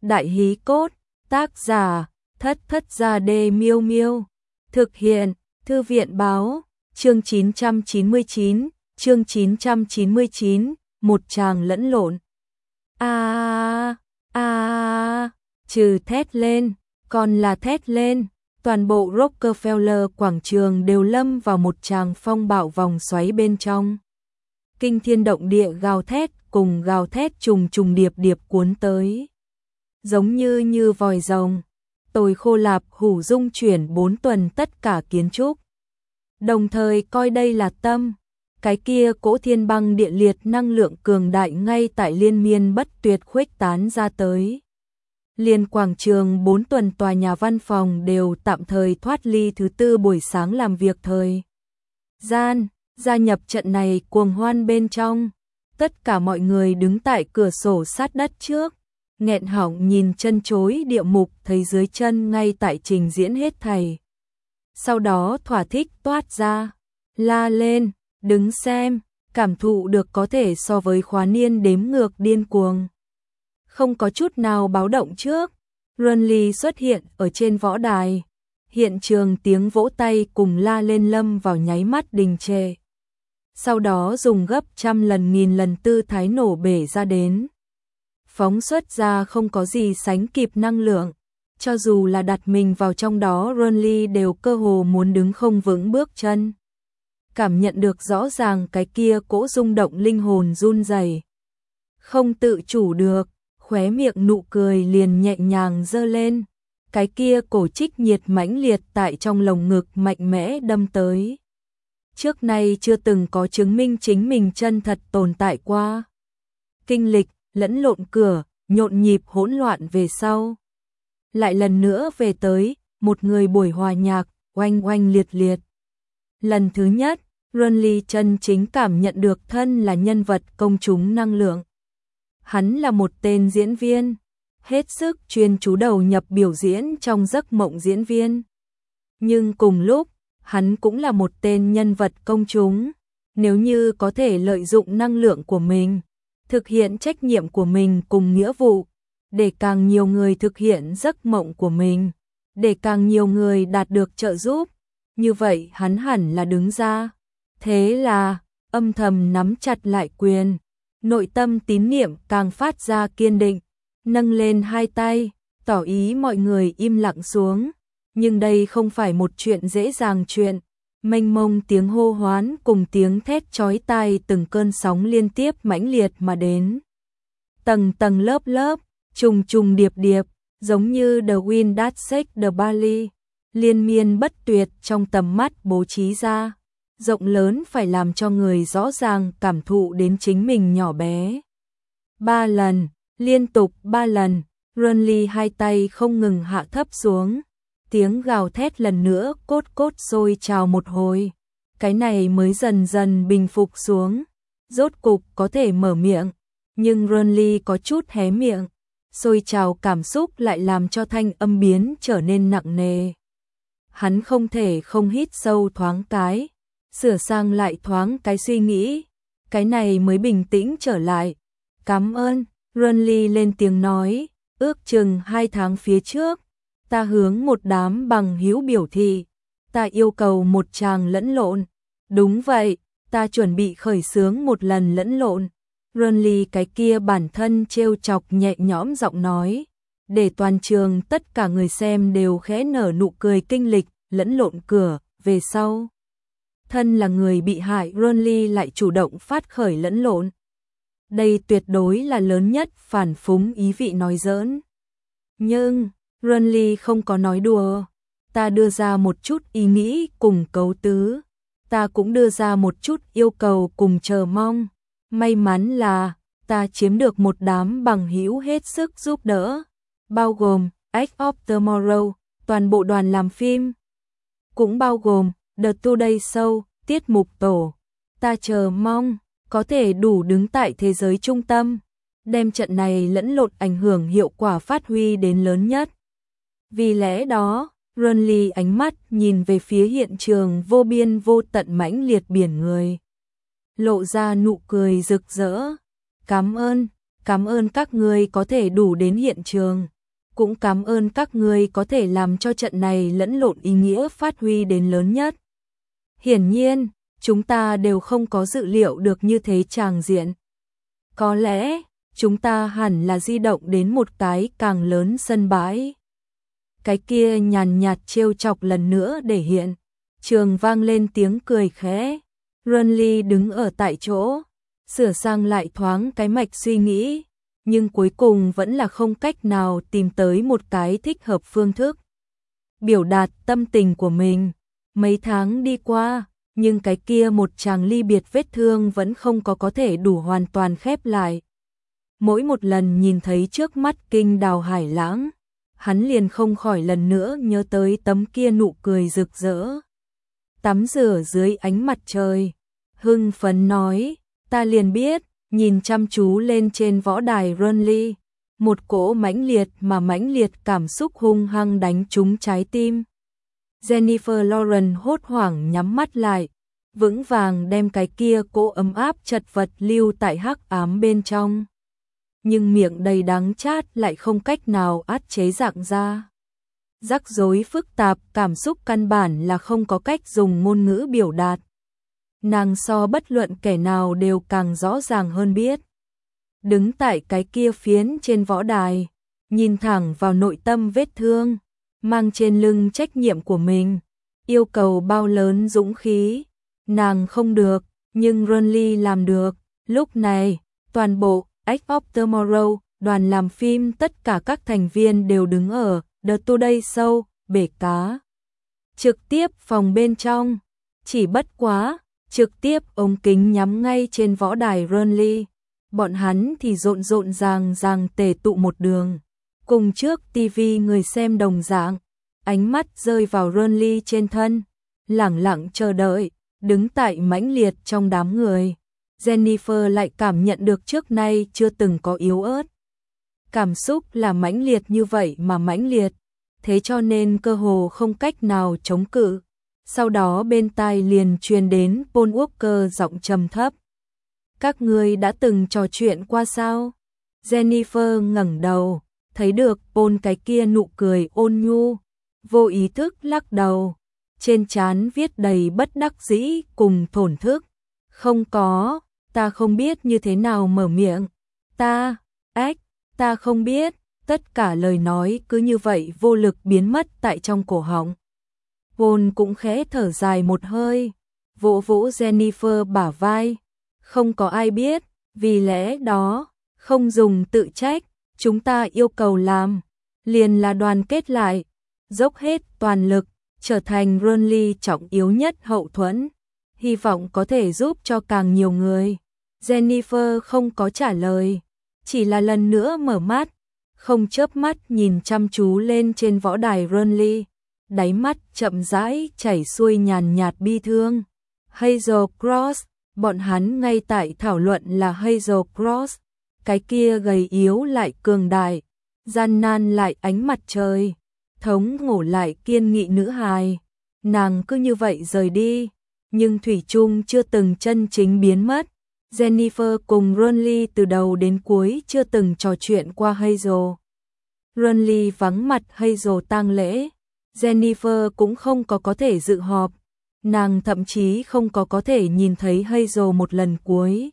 Đại hí cốt, tác giả, Thất Thất Gia Đê Miêu Miêu. Thực hiện, Thư viện báo, chương 999, chương 999, một tràng lẫn lộn. Trừ thét lên, còn là thét lên, toàn bộ Rockefeller quảng trường đều lâm vào một tràng phong bạo vòng xoáy bên trong. Kinh thiên động địa gào thét cùng gào thét trùng trùng điệp điệp cuốn tới. Giống như vòi rồng, tồi khô lạp hủ dung chuyển 4 tuần tất cả kiến trúc. Đồng thời coi đây là tâm, cái kia cỗ thiên băng địa liệt năng lượng cường đại ngay tại liên miên bất tuyệt khuếch tán ra tới. Liên quảng trường 4 tuần tòa nhà văn phòng đều tạm thời thoát ly thứ tư buổi sáng làm việc thời gian, gia nhập trận này cuồng hoan bên trong. Tất cả mọi người đứng tại cửa sổ sát đất trước, nghẹn họng nhìn chân chối địa mục thấy dưới chân ngay tại trình diễn hết thảy. Sau đó thỏa thích toát ra, la lên, đứng xem, cảm thụ được có thể so với khóa niên đếm ngược điên cuồng. Không có chút nào báo động trước, Runley xuất hiện ở trên võ đài. Hiện trường tiếng vỗ tay cùng la lên lâm vào nháy mắt đình trệ. Sau đó dùng gấp trăm lần nghìn lần tư thái nổ bể ra đến. Phóng xuất ra không có gì sánh kịp năng lượng. Cho dù là đặt mình vào trong đó, Runley đều cơ hồ muốn đứng không vững bước chân. Cảm nhận được rõ ràng cái kia cỗ rung động linh hồn run rẩy. Không tự chủ được, khóe miệng nụ cười liền nhẹ nhàng giơ lên. Cái kia cổ trích nhiệt mãnh liệt tại trong lồng ngực mạnh mẽ đâm tới. Trước nay chưa từng có chứng minh chính mình chân thật tồn tại qua. Kinh lịch, lẫn lộn cửa, nhộn nhịp hỗn loạn về sau. Lại lần nữa về tới, một người buổi hòa nhạc, oanh oanh liệt liệt. Lần thứ nhất, Runley chân chính cảm nhận được thân là nhân vật công chúng năng lượng. Hắn là một tên diễn viên, hết sức chuyên chú đầu nhập biểu diễn trong giấc mộng diễn viên. Nhưng cùng lúc, hắn cũng là một tên nhân vật công chúng. Nếu như có thể lợi dụng năng lượng của mình, thực hiện trách nhiệm của mình cùng nghĩa vụ, để càng nhiều người thực hiện giấc mộng của mình, để càng nhiều người đạt được trợ giúp, như vậy hắn hẳn là đứng ra. Thế là, âm thầm nắm chặt lại quyền, nội tâm tín niệm càng phát ra kiên định, nâng lên hai tay, tỏ ý mọi người im lặng xuống. Nhưng đây không phải một chuyện dễ dàng chuyện, mênh mông tiếng hô hoán cùng tiếng thét chói tai từng cơn sóng liên tiếp mãnh liệt mà đến. Tầng tầng lớp lớp, trùng trùng điệp điệp, giống như The Wind That Shakes the Valley, liên miên bất tuyệt trong tầm mắt bố trí ra, rộng lớn phải làm cho người rõ ràng cảm thụ đến chính mình nhỏ bé. 3 lần, liên tục 3 lần, Runley hai tay không ngừng hạ thấp xuống. Tiếng gào thét lần nữa cốt cốt sôi trào một hồi. Cái này mới dần dần bình phục xuống. Rốt cục có thể mở miệng. Nhưng Runley có chút hé miệng. Sôi trào cảm xúc lại làm cho thanh âm biến trở nên nặng nề. Hắn không thể không hít sâu thoáng cái. Sửa sang lại thoáng cái suy nghĩ. Cái này mới bình tĩnh trở lại. Cảm ơn, Runley lên tiếng nói. Ước chừng 2 tháng phía trước. Ta hướng một đám bằng hữu biểu thị, ta yêu cầu một tràng lẫn lộn. Đúng vậy, ta chuẩn bị khởi xướng một lần lẫn lộn. Runley cái kia bản thân trêu chọc nhẹ nhõm giọng nói, để toàn trường tất cả người xem đều khẽ nở nụ cười kinh lịch, lẫn lộn cửa, về sau. Thân là người bị hại, Runley lại chủ động phát khởi lẫn lộn. Đây tuyệt đối là lớn nhất phản phúng ý vị nói giỡn. Nhưng Runley không có nói đùa. Ta đưa ra một chút ý nghĩ cùng cấu tứ. Ta cũng đưa ra một chút yêu cầu cùng chờ mong. May mắn là ta chiếm được một đám bằng hữu hết sức giúp đỡ. Bao gồm Edge of Tomorrow, toàn bộ đoàn làm phim. Cũng bao gồm The Today Show, tiết mục tổ. Ta chờ mong có thể đủ đứng tại thế giới trung tâm. Đem trận này lẫn lộn ảnh hưởng hiệu quả phát huy đến lớn nhất. Vì lẽ đó, Runley ánh mắt nhìn về phía hiện trường vô biên vô tận mãnh liệt biển người. Lộ ra nụ cười rực rỡ. Cảm ơn, Cảm ơn các ngươi có thể đủ đến hiện trường. Cũng cảm ơn các ngươi có thể làm cho trận này lẫn lộn ý nghĩa phát huy đến lớn nhất. Hiển nhiên, chúng ta đều không có dự liệu được như thế tràng diện. Có lẽ, chúng ta hẳn là di động đến một cái càng lớn sân bãi. Cái kia nhàn nhạt trêu chọc lần nữa để hiện. Trường vang lên tiếng cười khẽ. Renly đứng ở tại chỗ, sửa sang lại thoáng cái mạch suy nghĩ, nhưng cuối cùng vẫn là không cách nào tìm tới một cái thích hợp phương thức biểu đạt tâm tình của mình. Mấy tháng đi qua, nhưng cái kia một chàng ly biệt vết thương vẫn không có thể đủ hoàn toàn khép lại. Mỗi một lần nhìn thấy trước mắt kinh đào hải lãng, hắn liền không khỏi lần nữa nhớ tới tấm kia nụ cười rực rỡ. Tắm rửa dưới ánh mặt trời, hưng phấn nói, ta liền biết, nhìn chăm chú lên trên võ đài Renly, một cỗ mãnh liệt cảm xúc hung hăng đánh trúng trái tim. Jennifer Lawrence hốt hoảng nhắm mắt lại, vững vàng đem cái kia cỗ ấm áp chật vật lưu tại hắc ám bên trong. Nhưng miệng đầy đắng chát lại không cách nào át chế dạng ra. Rắc rối phức tạp, cảm xúc căn bản là không có cách dùng ngôn ngữ biểu đạt. Nàng so bất luận kẻ nào đều càng rõ ràng hơn biết. Đứng tại cái kia phiến trên võ đài, nhìn thẳng vào nội tâm vết thương, mang trên lưng trách nhiệm của mình, yêu cầu bao lớn dũng khí. Nàng không được, nhưng Renly làm được. Lúc này, toàn bộ Edge of Tomorrow, đoàn làm phim tất cả các thành viên đều đứng ở The Today Show, bể cá. Trực tiếp phòng bên trong, chỉ bất quá, trực tiếp ống kính nhắm ngay trên võ đài Renly. Bọn hắn thì rộn ràng tề tụ một đường. Cùng trước TV người xem đồng dạng, ánh mắt rơi vào Renly trên thân, lẳng lặng chờ đợi, đứng tại mãnh liệt trong đám người. Jennifer lại cảm nhận được trước nay chưa từng có yếu ớt. Cảm xúc là mãnh liệt như vậy mà mãnh liệt, thế cho nên cơ hồ không cách nào chống cự. Sau đó bên tai liền truyền đến Paul Walker giọng trầm thấp. Các ngươi đã từng trò chuyện qua sao? Jennifer ngẩng đầu, thấy được Paul cái kia nụ cười ôn nhu, vô ý thức lắc đầu, trên trán viết đầy bất đắc dĩ cùng thổn thức. Không có, ta không biết như thế nào mở miệng. Ta không biết, tất cả lời nói cứ như vậy vô lực biến mất tại trong cổ họng. Paul cũng khẽ thở dài một hơi, vỗ vỗ Jennifer bả vai. Không có ai biết, vì lẽ đó, không dùng tự trách, chúng ta yêu cầu làm, liền là đoàn kết lại, dốc hết toàn lực, trở thành Renly trọng yếu nhất hậu thuẫn, hy vọng có thể giúp cho càng nhiều người. Jennifer không có trả lời, chỉ là lần nữa mở mắt, không chớp mắt nhìn chăm chú lên trên võ đài Renly, đáy mắt chậm rãi chảy xuôi nhàn nhạt bi thương. Hazel Cross, bọn hắn ngay tại thảo luận là Hazel Cross, cái kia gầy yếu lại cường đại, gian nan lại ánh mặt trời, thống ngổ lại kiên nghị nữ hài. Nàng cứ như vậy rời đi, nhưng thủy chung chưa từng chân chính biến mất. Jennifer cùng Renly từ đầu đến cuối chưa từng trò chuyện qua Hazel. Renly vắng mặt Hazel tang lễ, Jennifer cũng không có thể dự họp, nàng thậm chí không có thể nhìn thấy Hazel một lần cuối.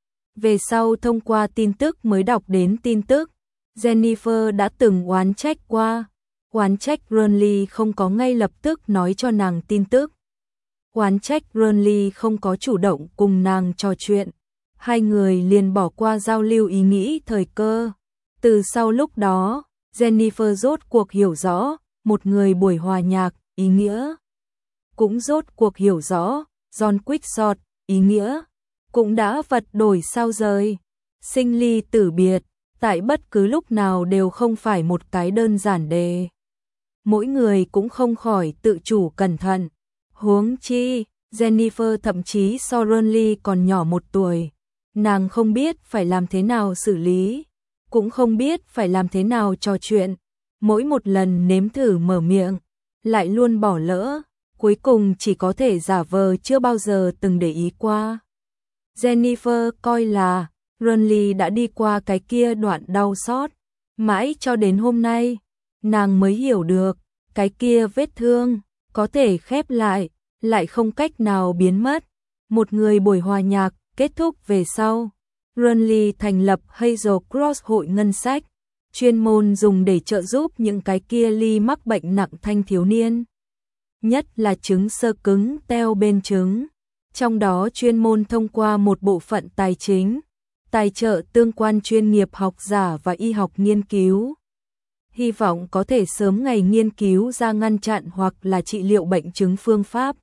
Về sau thông qua tin tức mới đọc đến tin tức, Jennifer đã từng oán trách qua, oán trách Renly không có ngay lập tức nói cho nàng tin tức, oán trách Renly không có chủ động cùng nàng trò chuyện. Hai người liền bỏ qua giao lưu ý nghĩ thời cơ. Từ sau lúc đó, Jennifer rốt cuộc hiểu rõ một người buổi hòa nhạc ý nghĩa, cũng rốt cuộc hiểu rõ John Quixote ý nghĩa, cũng đã vật đổi sao rời. Sinh ly tử biệt, tại bất cứ lúc nào đều không phải một cái đơn giản đề. Mỗi người cũng không khỏi tự chủ cẩn thận. Huống chi, Jennifer thậm chí so Renly còn nhỏ 1 tuổi. Nàng không biết phải làm thế nào xử lý, cũng không biết phải làm thế nào trò chuyện. Mỗi một lần nếm thử mở miệng, lại luôn bỏ lỡ, cuối cùng chỉ có thể giả vờ chưa bao giờ từng để ý qua. Jennifer coi là Renly đã đi qua cái kia đoạn đau xót. Mãi cho đến hôm nay, nàng mới hiểu được, cái kia vết thương, có thể khép lại không cách nào biến mất. Một người buổi hòa nhạc kết thúc về sau, Renly thành lập Hazel Cross hội ngân sách, chuyên môn dùng để trợ giúp những cái kia ly mắc bệnh nặng thanh thiếu niên. Nhất là chứng xơ cứng teo bên trứng, trong đó chuyên môn thông qua một bộ phận tài chính, tài trợ tương quan chuyên nghiệp học giả và y học nghiên cứu. Hy vọng có thể sớm ngày nghiên cứu ra ngăn chặn hoặc là trị liệu bệnh chứng phương pháp.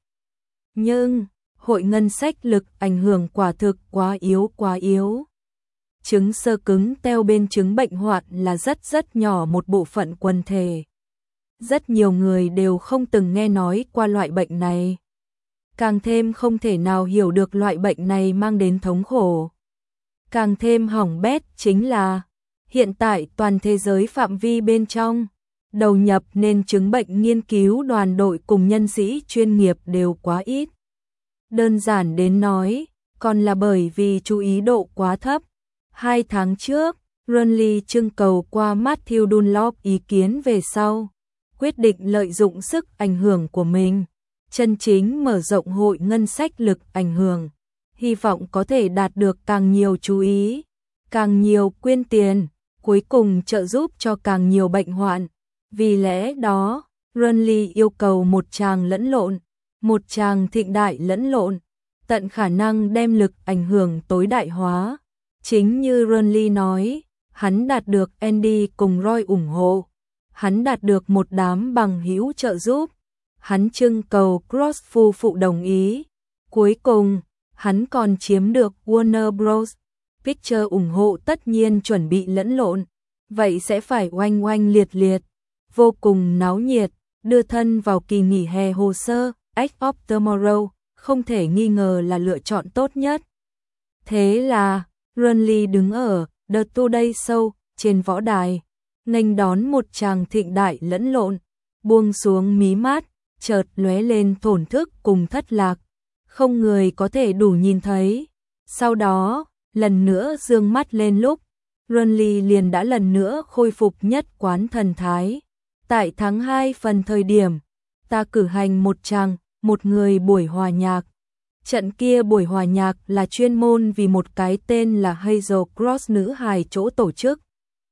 Nhưng, hội ngân sách lực ảnh hưởng quả thực quá yếu. Chứng xơ cứng teo bên trứng bệnh hoạn là rất nhỏ một bộ phận quần thể. Rất nhiều người đều không từng nghe nói qua loại bệnh này. Càng thêm không thể nào hiểu được loại bệnh này mang đến thống khổ. Càng thêm hỏng bét chính là, hiện tại toàn thế giới phạm vi bên trong, đầu nhập nên chứng bệnh nghiên cứu đoàn đội cùng nhân sĩ chuyên nghiệp đều quá ít. Đơn giản đến nói, còn là bởi vì chú ý độ quá thấp. 2 tháng trước, Renly trưng cầu qua Matthew Dunlop ý kiến về sau, quyết định lợi dụng sức ảnh hưởng của mình, chân chính mở rộng hội ngân sách lực ảnh hưởng, hy vọng có thể đạt được càng nhiều chú ý, càng nhiều quyên tiền, cuối cùng trợ giúp cho càng nhiều bệnh hoạn. Vì lẽ đó, Renly yêu cầu một tràng lẫn lộn, một tràng thịnh đại lẫn lộn, tận khả năng đem lực ảnh hưởng tối đại hóa. Chính như Renly nói, hắn đạt được Andy cùng Roy ủng hộ, hắn đạt được một đám bằng hữu trợ giúp, hắn trưng cầu Cross phu phụ đồng ý. Cuối cùng, hắn còn chiếm được Warner Bros. Pictures ủng hộ, tất nhiên chuẩn bị lẫn lộn, vậy sẽ phải oanh liệt, vô cùng náo nhiệt, đưa thân vào kỳ nghỉ hè hồ sơ, Edge of Tomorrow, không thể nghi ngờ là lựa chọn tốt nhất. Thế là, Renly đứng ở The Today Show trên võ đài, nghênh đón một tràng thịnh đại lẫn lộn, buông xuống mí mắt, chợt lóe lên thổn thức cùng thất lạc, không người có thể đủ nhìn thấy. Sau đó, lần nữa dương mắt lên lúc, Renly liền đã lần nữa khôi phục nhất quán thần thái. Tại tháng 2 phần thời điểm, ta cử hành một người buổi hòa nhạc. Trận kia buổi hòa nhạc là chuyên môn vì một cái tên là Hazel Cross nữ hài chỗ tổ chức.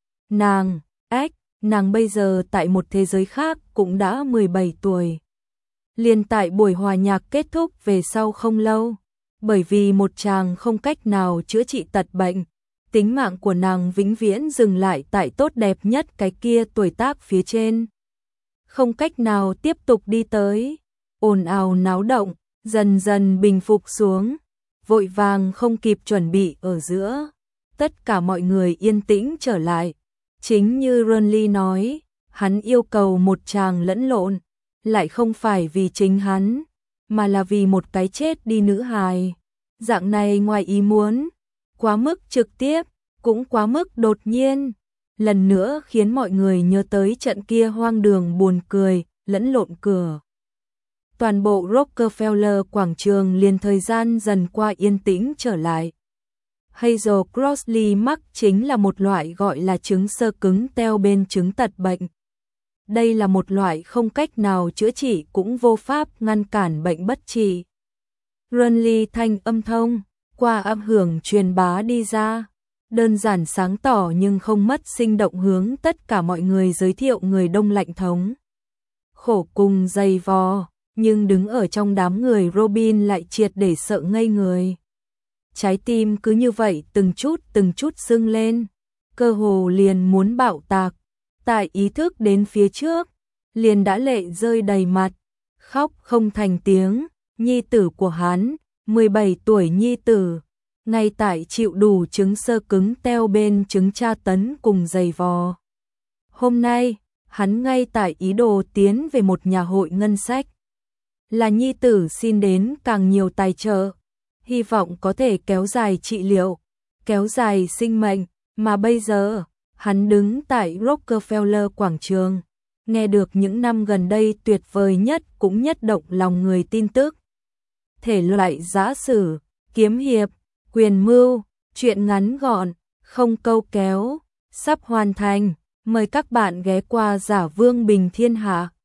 Nàng bây giờ tại một thế giới khác cũng đã 17 tuổi. Liền tại buổi hòa nhạc kết thúc về sau không lâu, bởi vì một chàng không cách nào chữa trị tật bệnh, tính mạng của nàng vĩnh viễn dừng lại tại tốt đẹp nhất cái kia tuổi tác phía trên. Không cách nào tiếp tục đi tới, ồn ào náo động, dần dần bình phục xuống, vội vàng không kịp chuẩn bị ở giữa. Tất cả mọi người yên tĩnh trở lại. Chính như Renly nói, hắn yêu cầu một tràng lẫn lộn, lại không phải vì chính hắn, mà là vì một cái chết đi nữ hài. Dạng này ngoài ý muốn, quá mức trực tiếp, cũng quá mức đột nhiên, lần nữa khiến mọi người nhớ tới trận kia hoang đường buồn cười, lẫn lộn cửa. Toàn bộ Rockefeller quảng trường liền thời gian dần qua yên tĩnh trở lại. Hazel Crossley mắc chính là một loại gọi là chứng xơ cứng teo bên trứng tật bệnh. Đây là một loại không cách nào chữa trị cũng vô pháp ngăn cản bệnh bất trị. Renly thanh âm thông, qua âm hưởng truyền bá đi ra, đơn giản sáng tỏ nhưng không mất sinh động hướng tất cả mọi người giới thiệu người Đông lạnh thống. Khổ cùng dày vò, nhưng đứng ở trong đám người Robin lại triệt để sợ ngây người. Trái tim cứ như vậy từng chút sưng lên, cơ hồ liền muốn bạo tạc. Tại ý thức đến phía trước, liền đã lệ rơi đầy mặt, khóc không thành tiếng. Nhi tử của hắn, 17 tuổi nhi tử, ngay tại chịu đủ chứng xơ cứng teo bên trứng tra tấn cùng dày vò. Hôm nay, hắn ngay tại ý đồ tiến về một nhà hội ngân sách. Là nhi tử xin đến càng nhiều tài trợ, hy vọng có thể kéo dài trị liệu, kéo dài sinh mệnh, mà bây giờ, hắn đứng tại Rockefeller quảng trường, nghe được những năm gần đây tuyệt vời nhất cũng nhất động lòng người tin tức. Thể loại giã sử, kiếm hiệp, quyền mưu, Chuyện ngắn gọn, không câu kéo, sắp hoàn thành. Mời các bạn ghé qua Giả Vương Bình Thiên Hạ.